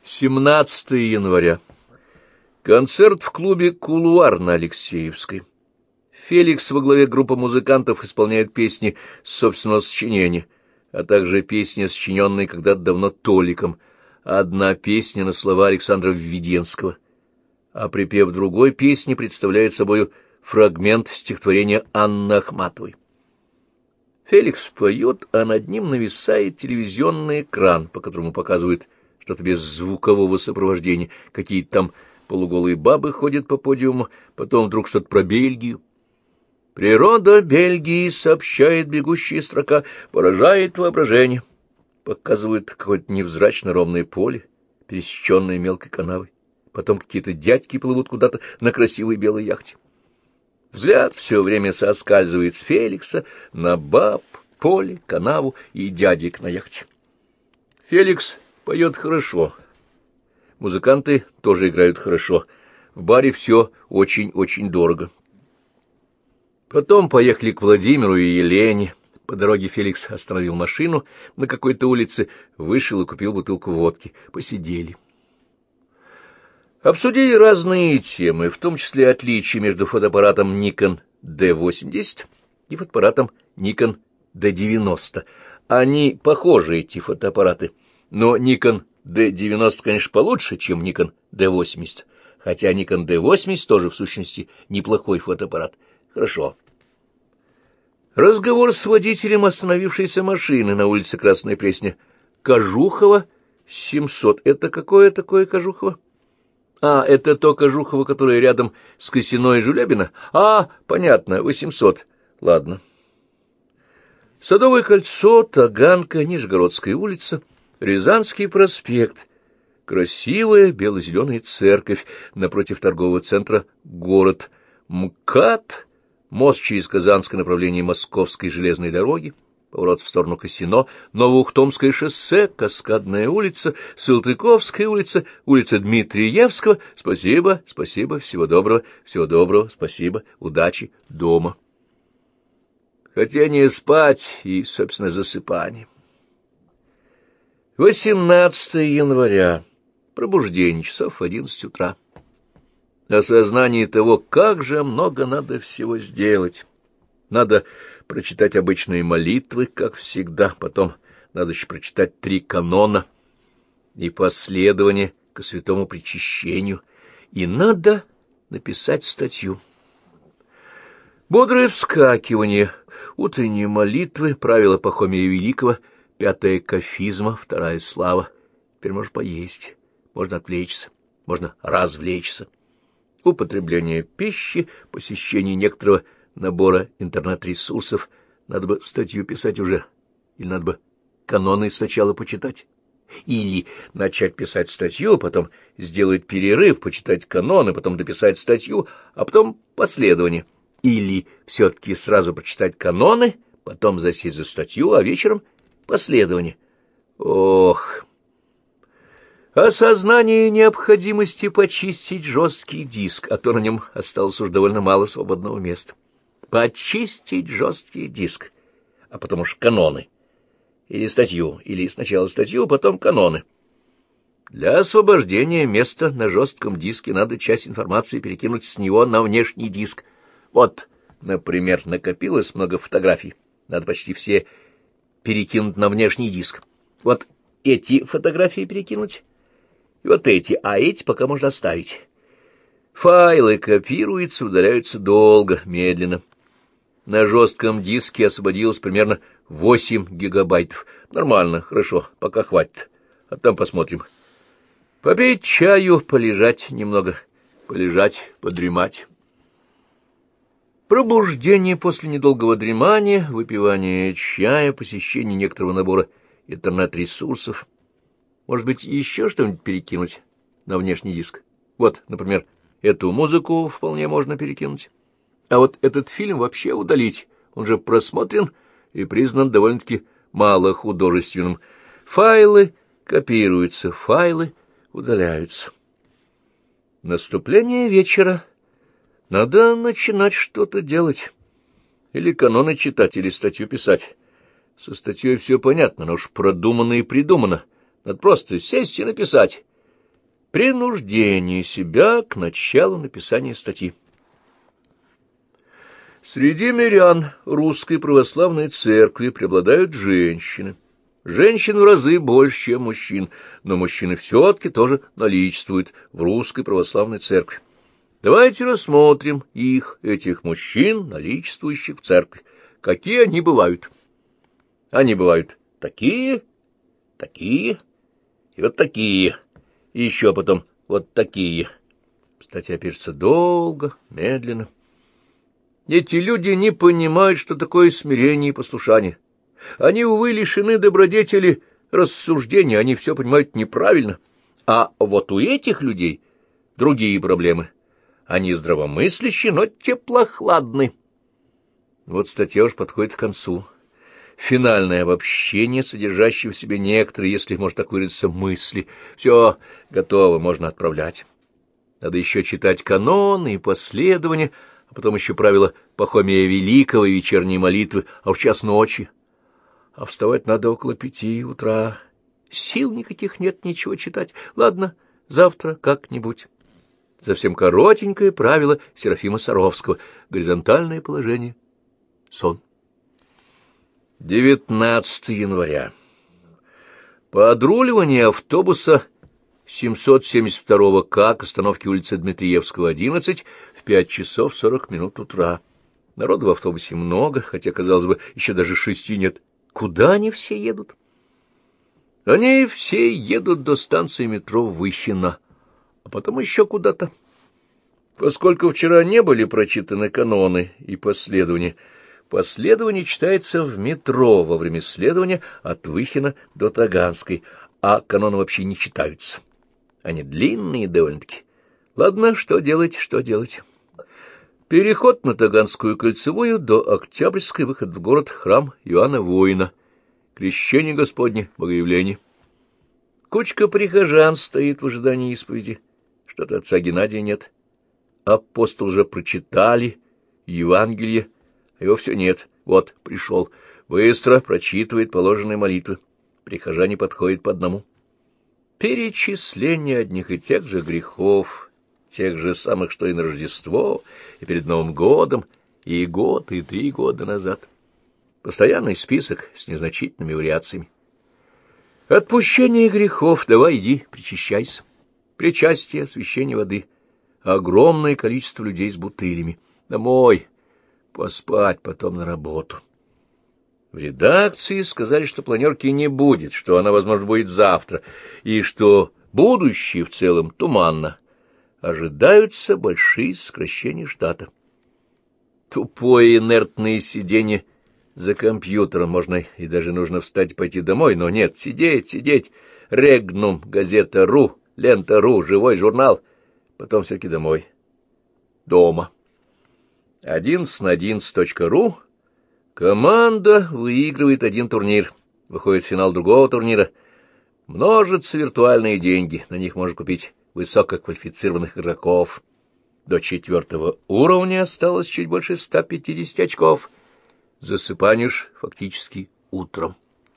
17 января. Концерт в клубе «Кулуар» на Алексеевской. Феликс во главе группы музыкантов исполняет песни собственного сочинения, а также песни, сочиненные когда-то давно Толиком, одна песня на слова Александра Введенского, а припев другой песни представляет собой фрагмент стихотворения Анны Ахматовой. Феликс поет, а над ним нависает телевизионный экран, по которому показывают что-то без звукового сопровождения, какие-то там полуголые бабы ходят по подиуму, потом вдруг что-то про Бельгию. «Природа Бельгии, сообщает бегущая строка, поражает воображение». Показывают какое-то невзрачно ровное поле, пересеченное мелкой канавой. Потом какие-то дядьки плывут куда-то на красивой белой яхте. Взгляд все время соскальзывает с Феликса на баб, поле, канаву и дядек на яхте. Феликс поет хорошо. Музыканты тоже играют хорошо. В баре все очень-очень дорого. Потом поехали к Владимиру и Елене. По дороге Феликс остановил машину на какой-то улице, вышел и купил бутылку водки. Посидели. Обсудили разные темы, в том числе отличия между фотоаппаратом Nikon D80 и фотоаппаратом Nikon D90. Они похожи, эти фотоаппараты, но Nikon D90, конечно, получше, чем Nikon D80, хотя Nikon D80 тоже, в сущности, неплохой фотоаппарат. Хорошо. Разговор с водителем остановившейся машины на улице Красная Пресня. Кожухова, 700. Это какое такое Кожухова? А, это то Кожухово, которое рядом с Косино и Жулябино? А, понятно, 800. Ладно. Садовое кольцо, Таганка, Нижегородская улица, Рязанский проспект. Красивая бело-зеленая церковь напротив торгового центра «Город». МКАД, мост через Казанское направление Московской железной дороги, поворот в сторону Косино, Новоухтомское шоссе, Каскадная улица, Салтыковская улица, улица Дмитриевского. Спасибо, спасибо, всего доброго, спасибо, удачи, дома. Хотение спать и, собственно, засыпание. 18 января. Пробуждение, часов в 11 утра. Осознание того, как же много надо всего сделать. Надо прочитать обычные молитвы, как всегда, потом надо еще прочитать 3 канона и последование ко святому причащению, и надо написать статью. Бодрое вскакивание, утренние молитвы, правила Пахомия Великого, 5-я кафизма, 2-я слава. Теперь можно поесть, можно отвлечься, можно развлечься. Употребление пищи, посещение некоторого набора интернет-ресурсов. Надо бы статью писать уже, или надо бы каноны сначала почитать. Или начать писать статью, потом сделать перерыв, почитать каноны, потом дописать статью, а потом последование. Или все-таки сразу прочитать каноны, потом засесть за статью, а вечером последование. Ох! Осознание необходимости почистить жесткий диск, а то на нем осталось уж довольно мало свободного места. Почистить жесткий диск, а потом уж каноны. Или статью, или сначала статью, потом каноны. Для освобождения места на жестком диске надо часть информации перекинуть с него на внешний диск. Вот, например, накопилось много фотографий. Надо почти все перекинуть на внешний диск. Вот эти фотографии перекинуть. И вот эти, а эти пока можно оставить. Файлы копируются, удаляются долго, медленно. На жестком диске освободилось примерно 8 гигабайтов. Нормально, хорошо, пока хватит. А там посмотрим. Попить чаю, полежать немного, полежать, подремать. Пробуждение после недолгого дремания, выпивание чая, посещение некоторого набора интернет-ресурсов. Может быть, еще что-нибудь перекинуть на внешний диск? Вот, например, эту музыку вполне можно перекинуть. А вот этот фильм вообще удалить. Он же просмотрен и признан довольно-таки малохудожественным. Файлы копируются, файлы удаляются. Наступление вечера. Надо начинать что-то делать. Или каноны читать, или статью писать. Со статьей все понятно, но уж продумано и придумано. Надо просто сесть и написать. Принуждение себя к началу написания статьи. Среди мирян русской православной церкви преобладают женщины. Женщин в разы больше, чем мужчин, но мужчины все-таки тоже наличествуют в русской православной церкви. Давайте рассмотрим их, этих мужчин, наличествующих в церкви. Какие они бывают? Они бывают такие, такие и вот такие, и еще потом вот такие. Статья пишется долго, медленно. Эти люди не понимают, что такое смирение и послушание. Они, увы, лишены добродетели рассуждения, они все понимают неправильно. А вот у этих людей другие проблемы. Они здравомыслящие, но теплохладны. Вот статья уж подходит к концу. Финальное обобщение, содержащее в себе некоторые, если можно так выразиться, мысли. Все готово, можно отправлять. Надо еще читать каноны и последования, а потом еще правила Пахомия Великого и вечерние молитвы, а уж час ночи. А вставать надо около 5 утра. Сил никаких нет ничего читать. Ладно, завтра как-нибудь. Совсем коротенькое правило Серафима Саровского. Горизонтальное положение. Сон. 19 января. Подруливание автобуса 772 К к остановке улицы Дмитриевского, 11, в 5 часов 40 минут утра. Народу в автобусе много, хотя, казалось бы, еще даже 6 нет. Куда они все едут? Они все едут до станции метро Выхино, а потом еще куда-то. Поскольку вчера не были прочитаны каноны и последования, последование читается в метро во время следования от Выхина до Таганской, а каноны вообще не читаются. Они длинные довольно-таки. Ладно, что делать, что делать. Переход на Таганскую кольцевую до Октябрьской, выход в город, храм Иоанна Воина, крещение Господне, богоявление. Кучка прихожан стоит в ожидании исповеди. Что-то отца Геннадия нет. Апостол же прочитали Евангелие, а его все нет. Вот, пришел. Быстро прочитывает положенные молитвы. Прихожане подходят по одному. Перечисление одних и тех же грехов, тех же самых, что и на Рождество, и перед Новым годом, и год, и 3 года назад. Постоянный список с незначительными вариациями. Отпущение грехов, давай иди, причащайся. Причастие, освящение воды. Огромное количество людей с бутылями. Домой, поспать, потом на работу. В редакции сказали, что планерки не будет, что она, возможно, будет завтра, и что будущее в целом туманно. Ожидаются большие сокращения штата. Тупое инертное сиденье за компьютером. Можно и даже нужно встать и пойти домой, но нет, сидеть. Регнум, газета.ру, лента.ру, живой журнал. Потом все-таки домой. Дома. 11на11.ру. Команда выигрывает один турнир. Выходит в финал другого турнира. Множатся виртуальные деньги. На них можно купить высококвалифицированных игроков. До 4-го уровня осталось чуть больше 150 очков. Засыпаешь фактически утром.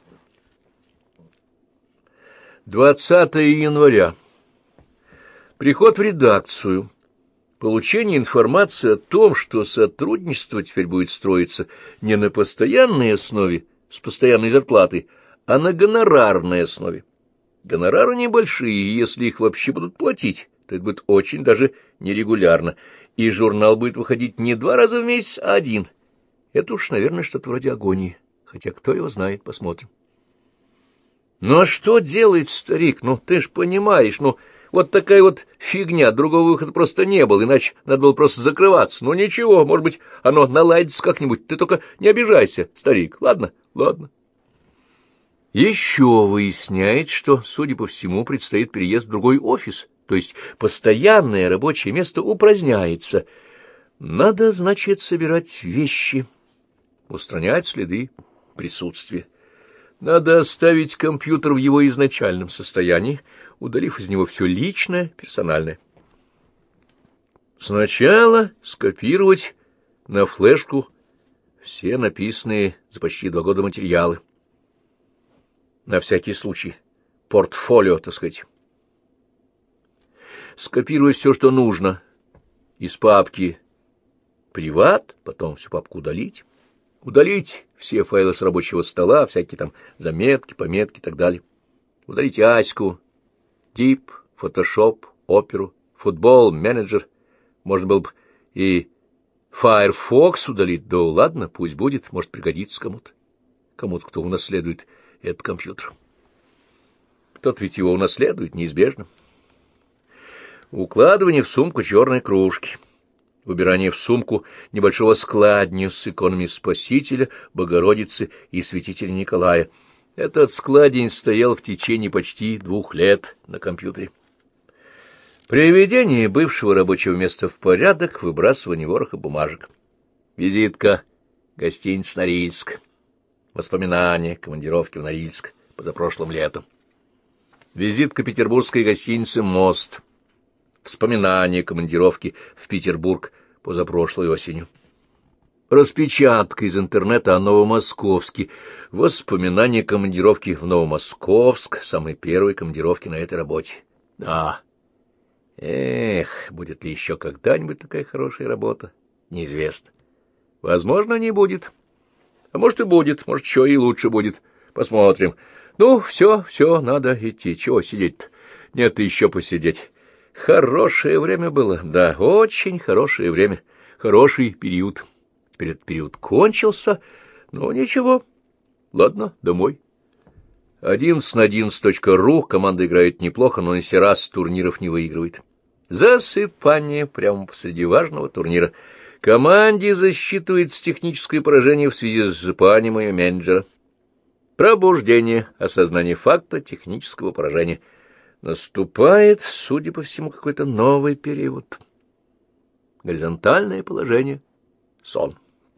20 января. Приход в редакцию. Получение информации о том, что сотрудничество теперь будет строиться не на постоянной основе, с постоянной зарплатой, а на гонорарной основе. Гонорары небольшие, и если их вообще будут платить, то это будет очень даже нерегулярно, и журнал будет выходить не 2 раза в месяц, а 1. Это уж, наверное, что-то вроде агонии, хотя кто его знает, посмотрим. Ну а что делает старик? Ну ты ж понимаешь, вот такая вот фигня, другого выхода просто не было, иначе надо было просто закрываться. Ну ничего, может быть, оно наладится как-нибудь, ты только не обижайся, старик, ладно? Ладно. Еще выясняет, что, судя по всему, предстоит переезд в другой офис, то есть постоянное рабочее место упраздняется. Надо, значит, собирать вещи, устранять следы присутствия. Надо оставить компьютер в его изначальном состоянии, удалив из него все личное, персональное. Сначала скопировать на флешку все написанные за почти 2 года материалы. На всякий случай. Портфолио, так сказать. скопировать все, что нужно, из папки «Приват», потом всю папку удалить, удалить все файлы с рабочего стола, всякие там заметки, пометки и так далее, удалить Аську, Тип, Фотошоп, Оперу, Футбол, Менеджер, можно было бы и Firefox удалить, да ладно, пусть будет, может пригодится кому-то, кто унаследует этот компьютер. Кто-то ведь его унаследует, неизбежно. Укладывание в сумку черной кружки, убирание в сумку небольшого складня с иконами Спасителя, Богородицы и Святителя Николая. Этот складень стоял в течение почти 2 лет на компьютере. Приведение бывшего рабочего места в порядок, выбрасывание вороха бумажек. Визитка, гостиница Норильск. Воспоминания, командировки в Норильск позапрошлым летом. Визитка петербургской гостиницы «Мост». Вспоминания, командировки в Петербург позапрошлой осенью. Распечатка из интернета о Новомосковске. Воспоминания командировки в Новомосковск, самой первой командировки на этой работе. Да. Эх, будет ли еще когда-нибудь такая хорошая работа? Неизвестно. Возможно, не будет. А может и будет, может, еще и лучше будет. Посмотрим. Ну, все, надо идти. Чего сидеть-то? Нет, еще посидеть. Хорошее время было, да, очень хорошее время. Хороший период. Теперь этот период кончился, но ничего. Ладно, домой. 11на11.ru команда играет неплохо, но на сей раз турниров не выигрывает. Засыпание прямо посреди важного турнира. Команде засчитывается техническое поражение в связи с засыпанием ее менеджера. Пробуждение, осознание факта технического поражения. Наступает, судя по всему, какой-то новый период. Горизонтальное положение. Сон.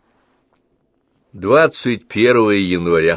21 января.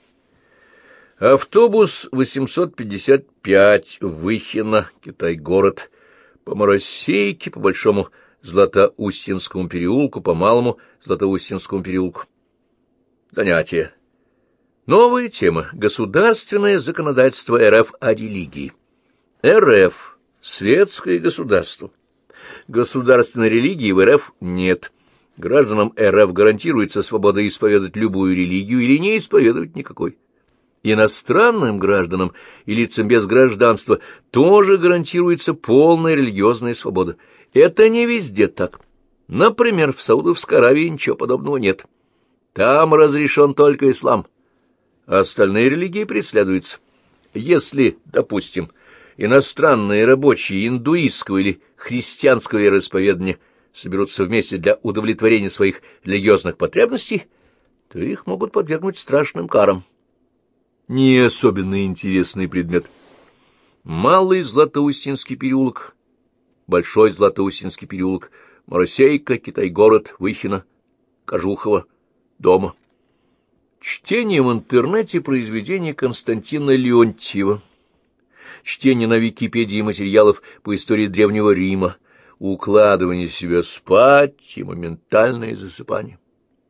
Автобус 855, Выхино, Китай-город, по Моросейке, по Большому Златоустинскому переулку, по Малому Златоустинскому переулку. Занятие. Новая тема. Государственное законодательство РФ о религии. РФ. Светское государство. Государственной религии в РФ нет. Гражданам РФ гарантируется свобода исповедовать любую религию или не исповедовать никакой. Иностранным гражданам и лицам без гражданства тоже гарантируется полная религиозная свобода. Это не везде так. Например, в Саудовской Аравии ничего подобного нет. Там разрешен только ислам. Остальные религии преследуются. Если, допустим, иностранные рабочие индуистского или христианского вероисповедания соберутся вместе для удовлетворения своих религиозных потребностей, то их могут подвергнуть страшным карам. Не особенно интересный предмет. Малый Златоустинский переулок, Большой Златоустинский переулок, Моросейка, Китай-город, Выхино, Кожухово, дома. Чтение в интернете произведений Константина Леонтьева. Чтение на Википедии материалов по истории Древнего Рима. Укладывание себя спать и моментальное засыпание.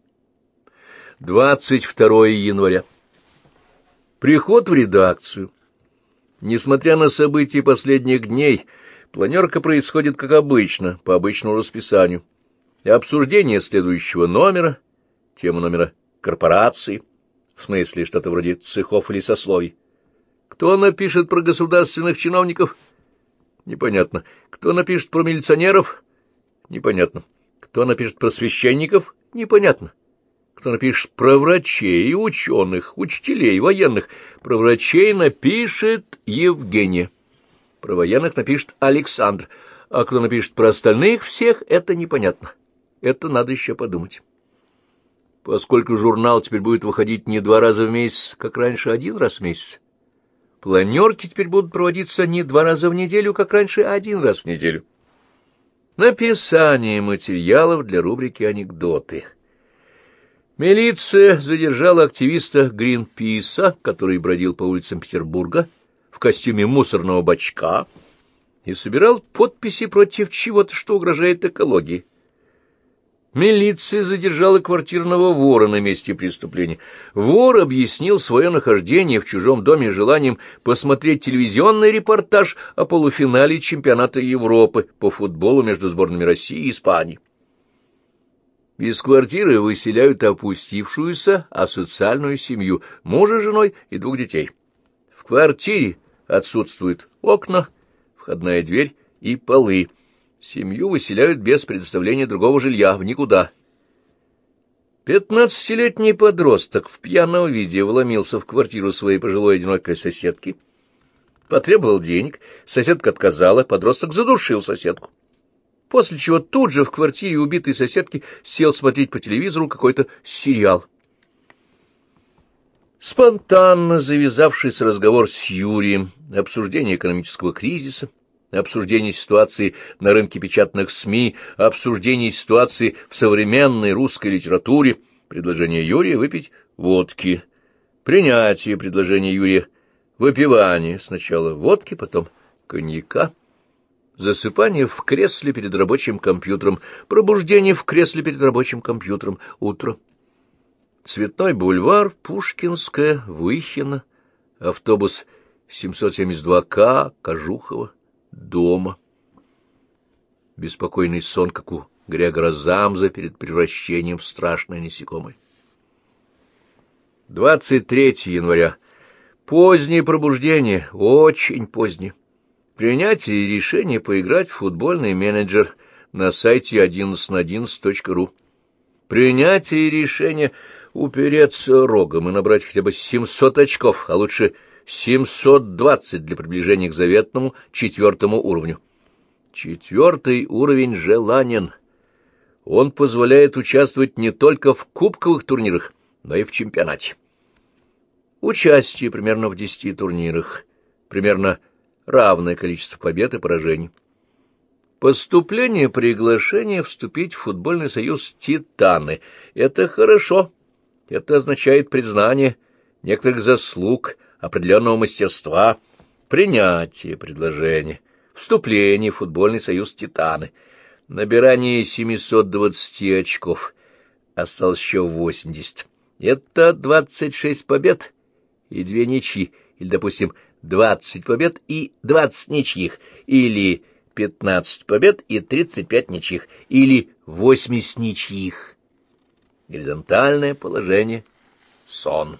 22 января. Приход в редакцию. Несмотря на события последних дней, планерка происходит как обычно, по обычному расписанию. И обсуждение следующего номера, тема номера корпорации, в смысле что-то вроде цехов или сословий. Кто напишет про государственных чиновников? Непонятно. Кто напишет про милиционеров? Непонятно. Кто напишет про священников? Непонятно. Кто напишет про врачей, ученых, учителей, военных? Про врачей напишет Евгения. Про военных напишет Александр. А кто напишет про остальных всех, это непонятно. Это надо еще подумать. Поскольку журнал теперь будет выходить не 2 раза в месяц, как раньше, 1 раз в месяц, планерки теперь будут проводиться не 2 раза в неделю, как раньше, а 1 раз в неделю. Написание материалов для рубрики «Анекдоты». Милиция задержала активиста Гринписа, который бродил по улицам Петербурга в костюме мусорного бачка и собирал подписи против чего-то, что угрожает экологии. Милиция задержала квартирного вора на месте преступления. Вор объяснил свое нахождение в чужом доме желанием посмотреть телевизионный репортаж о полуфинале чемпионата Европы по футболу между сборными России и Испании. Из квартиры выселяют опустившуюся асоциальную семью, мужа с женой и 2 детей. В квартире отсутствуют окна, входная дверь и полы. Семью выселяют без предоставления другого жилья в никуда. 15-летний подросток в пьяном виде вломился в квартиру своей пожилой одинокой соседки, потребовал денег, соседка отказала, подросток задушил соседку. После чего тут же в квартире убитой соседки сел смотреть по телевизору какой-то сериал. Спонтанно завязавшийся разговор с Юрием, обсуждение экономического кризиса, обсуждение ситуации на рынке печатных СМИ, обсуждение ситуации в современной русской литературе, предложение Юрия выпить водки, принятие предложения Юрия, выпивание сначала водки, потом коньяка, засыпание в кресле перед рабочим компьютером, пробуждение в кресле перед рабочим компьютером, утро. Цветной бульвар, Пушкинская, Выхино, автобус 772К, Кожухово, дома. Беспокойный сон, как у Грегора Замза перед превращением в страшное насекомое. 23 января. Позднее пробуждение, очень позднее. Принятие решения поиграть в футбольный менеджер на сайте 11на11.ru. Принятие решения упереться рогом и набрать хотя бы 700 очков, а лучше 720 для приближения к заветному 4-му уровню. 4-й уровень желанен. Он позволяет участвовать не только в кубковых турнирах, но и в чемпионате. Участие примерно в 10 турнирах, примерно равное количество побед и поражений. Поступление приглашения вступить в футбольный союз «Титаны» — это хорошо. Это означает признание некоторых заслуг, определенного мастерства, принятие предложения, вступление в футбольный союз «Титаны», набирание 720 очков, осталось еще 80. Это 26 побед и 2 ничьи, или, допустим, 20 побед и 20 ничьих, или 15 побед и 35 ничьих, или 80 ничьих. Горизонтальное положение. Сон.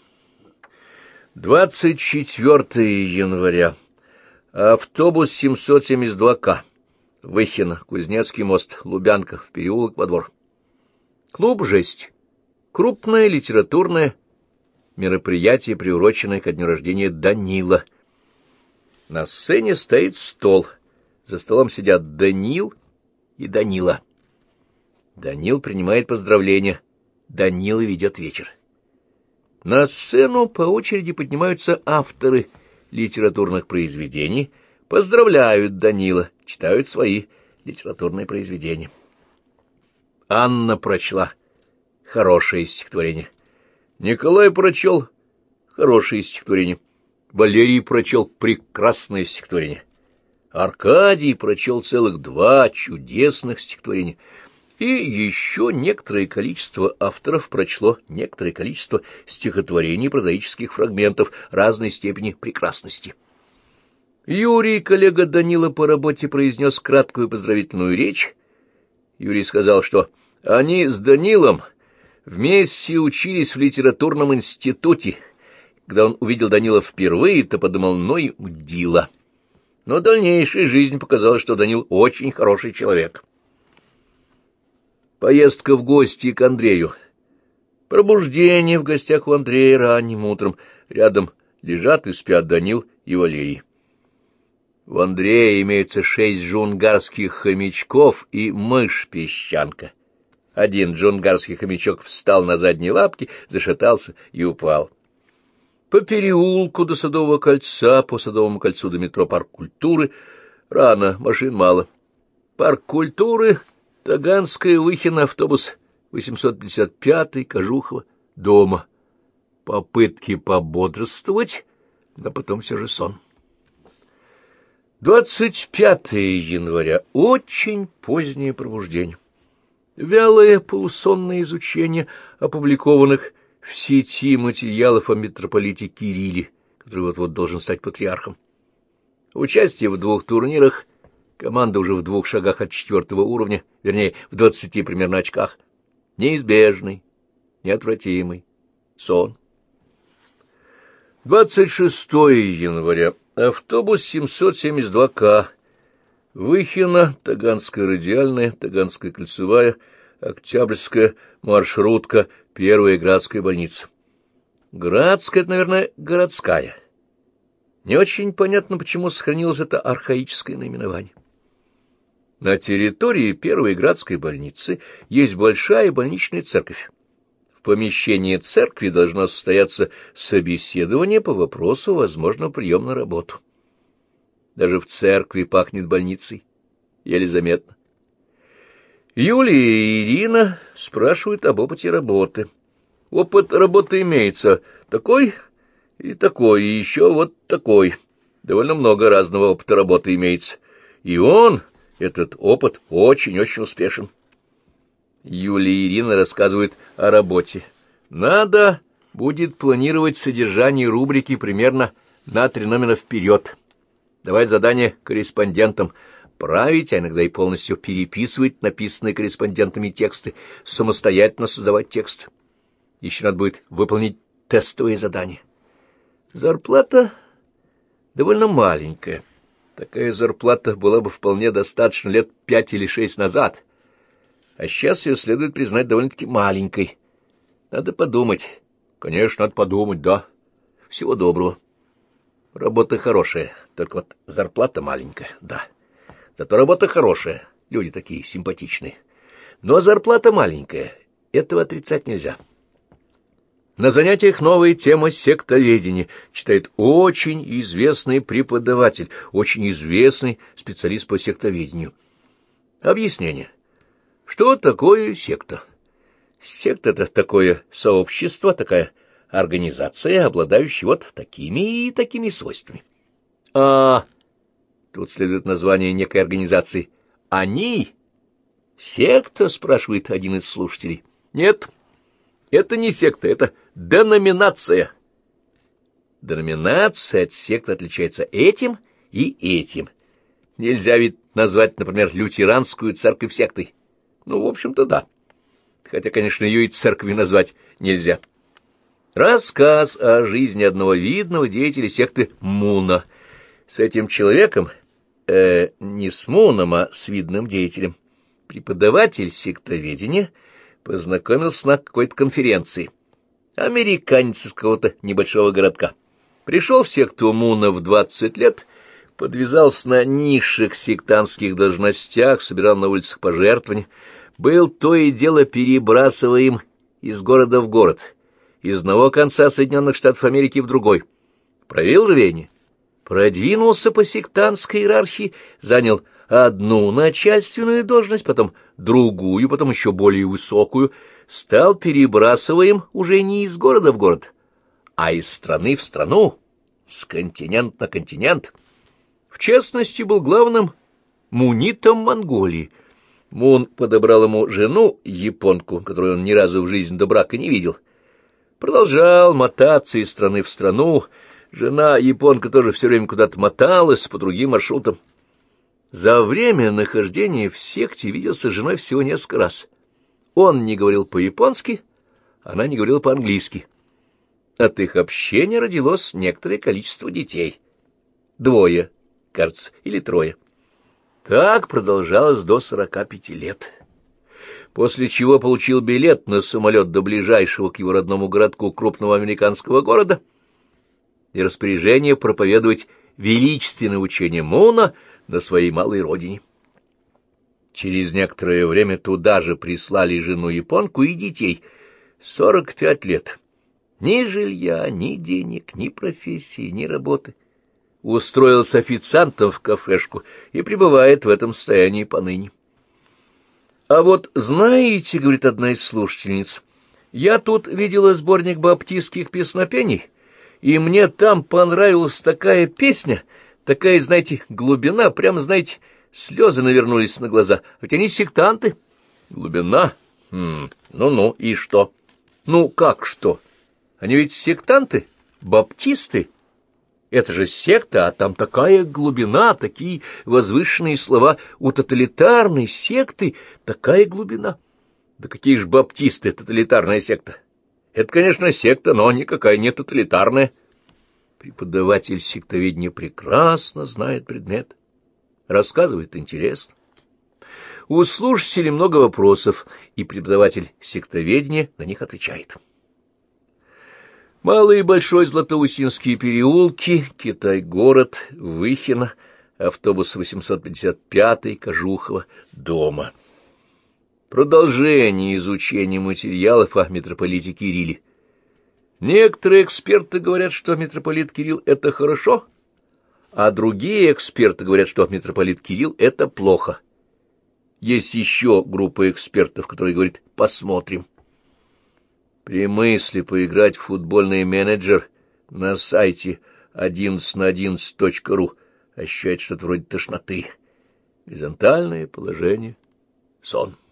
24 января. Автобус 772К. Выхино, Кузнецкий мост, Лубянка, в переулок во двор. Клуб «Жесть». Крупное литературное мероприятие, приуроченное ко дню рождения Данила. На сцене стоит стол. За столом сидят Данил и Данила. Данил принимает поздравления. Данила ведет вечер. На сцену по очереди поднимаются авторы литературных произведений, поздравляют Данила, читают свои литературные произведения. Анна прочла хорошее стихотворение. Николай прочел хорошее стихотворение. Валерий прочел прекрасное стихотворение. Аркадий прочел целых 2 чудесных стихотворения. И еще некоторое количество авторов прочло некоторое количество стихотворений, прозаических фрагментов разной степени прекрасности. Юрий, коллега Данила по работе, произнес краткую поздравительную речь. Юрий сказал, что они с Данилом вместе учились в литературном институте. Когда он увидел Данила впервые, то подумал, ну и удила. Но дальнейшая жизнь показала, что Данил очень хороший человек. Поездка в гости к Андрею. Пробуждение в гостях у Андрея ранним утром. Рядом лежат и спят Данил и Валерий. У Андрея имеется 6 джунгарских хомячков и мышь-песчанка. Один джунгарский хомячок встал на задние лапки, зашатался и упал. По переулку до Садового кольца, по Садовому кольцу до метро Парк культуры. Рано, машин мало. Парк культуры, Таганская, Выхино, автобус 855-й, Кожухово, дома. Попытки пободрствовать, но потом все же сон. 25 января. Очень позднее пробуждение. Вялое полусонное изучение опубликованных в сети материалов о митрополите Кирилле, который вот-вот должен стать патриархом. Участие в 2 турнирах, команда уже в 2 шагах от 4-го уровня, вернее, в 20 примерно очках. Неизбежный, неотвратимый сон. 26 января. Автобус 772К. Выхино, Таганская радиальная, Таганская кольцевая, Октябрьская маршрутка, 1-я Градская больница. Градская — это, наверное, городская. Не очень понятно, почему сохранилось это архаическое наименование. На территории 1-й Градской больницы есть большая больничная церковь. В помещении церкви должно состояться собеседование по вопросу возможного приема на работу. Даже в церкви пахнет больницей, еле заметно. Юлия и Ирина спрашивают об опыте работы. Опыт работы имеется такой, и еще вот такой. Довольно много разного опыта работы имеется. И этот опыт, очень-очень успешен. Юлия и Ирина рассказывают о работе. Надо будет планировать содержание рубрики примерно на 3 номера вперед. Давать задания корреспондентам, править, а иногда и полностью переписывать написанные корреспондентами тексты, самостоятельно создавать текст. Еще надо будет выполнить тестовые задания. Зарплата довольно маленькая. Такая зарплата была бы вполне достаточно лет 5 или 6 назад, а сейчас ее следует признать довольно-таки маленькой. Надо подумать. Конечно, надо подумать, да. Всего доброго. Работа хорошая, только вот зарплата маленькая, да. Зато работа хорошая, люди такие симпатичные. Но зарплата маленькая, этого отрицать нельзя. На занятиях новая тема сектоведения читает очень известный преподаватель, очень известный специалист по сектоведению. Объяснение. Что такое секта? Секта — это такое сообщество, такая организация, обладающая вот такими и такими свойствами. Тут следует название некой организации. Они? Секта, спрашивает один из слушателей. Нет, это не секта, это деноминация. Деноминация от секты отличается этим и этим. Нельзя ведь назвать, например, лютеранскую церковь сектой. Ну, в общем-то, да. Хотя, конечно, ее и церковью назвать нельзя. Рассказ о жизни одного видного деятеля секты Муна. С этим человеком, не с Муном, а с видным деятелем, преподаватель сектоведения познакомился на какой-то конференции. Американец из какого-то небольшого городка. Пришел в секту Муна в 20 лет, подвязался на низших сектантских должностях, собирал на улицах пожертвования, был то и дело перебрасываем из города в город, из одного конца Соединенных Штатов Америки в другой. Проявил рвение, продвинулся по сектантской иерархии, занял одну начальственную должность, потом другую, потом еще более высокую, стал перебрасываем уже не из города в город, а из страны в страну, с континента на континент. В частности, был главным мунитом Монголии. Мун подобрал ему жену, японку, которую он ни разу в жизни до брака не видел. Продолжал мотаться из страны в страну. Жена, японка, тоже все время куда-то моталась по другим маршрутам. За время нахождения в секте виделся с женой всего несколько раз. Он не говорил по-японски, она не говорила по-английски. От их общения родилось некоторое количество детей. 2, кажется, или 3. Так продолжалось до 45 лет. После чего получил билет на самолет до ближайшего к его родному городку крупного американского города и распоряжение проповедовать величественное учение Муна на своей малой родине. Через некоторое время туда же прислали жену-японку и детей. 45 лет. Ни жилья, ни денег, ни профессии, ни работы. Устроился официантом в кафешку и пребывает в этом состоянии поныне. «А вот знаете, — говорит одна из слушательниц, — я тут видела сборник баптистских песнопений, и мне там понравилась такая песня, такая, знаете, глубина, прямо, знаете, слезы навернулись на глаза, ведь они сектанты. Глубина? Ну-ну, и что? Ну, как что? Они ведь сектанты, баптисты. Это же секта, а там такая глубина, такие возвышенные слова. У тоталитарной секты такая глубина. Да какие же баптисты, тоталитарная секта? Это, конечно, секта, но никакая не тоталитарная. Преподаватель сектоведения прекрасно знает предмет. Рассказывает интересно. У слушателей много вопросов, и преподаватель сектоведения на них отвечает. Малый и Большой Златоустинские переулки, Китай-город, Выхино, автобус 855-й, Кожухово, дома. Продолжение изучения материалов о митрополите Кирилле. Некоторые эксперты говорят, что митрополит Кирилл — это хорошо, а другие эксперты говорят, что митрополит Кирилл — это плохо. Есть еще группа экспертов, которые говорят «посмотрим». При мысли поиграть в футбольный менеджер на сайте 11на11.ru ощущает что-то вроде тошноты. Горизонтальное положение, сон.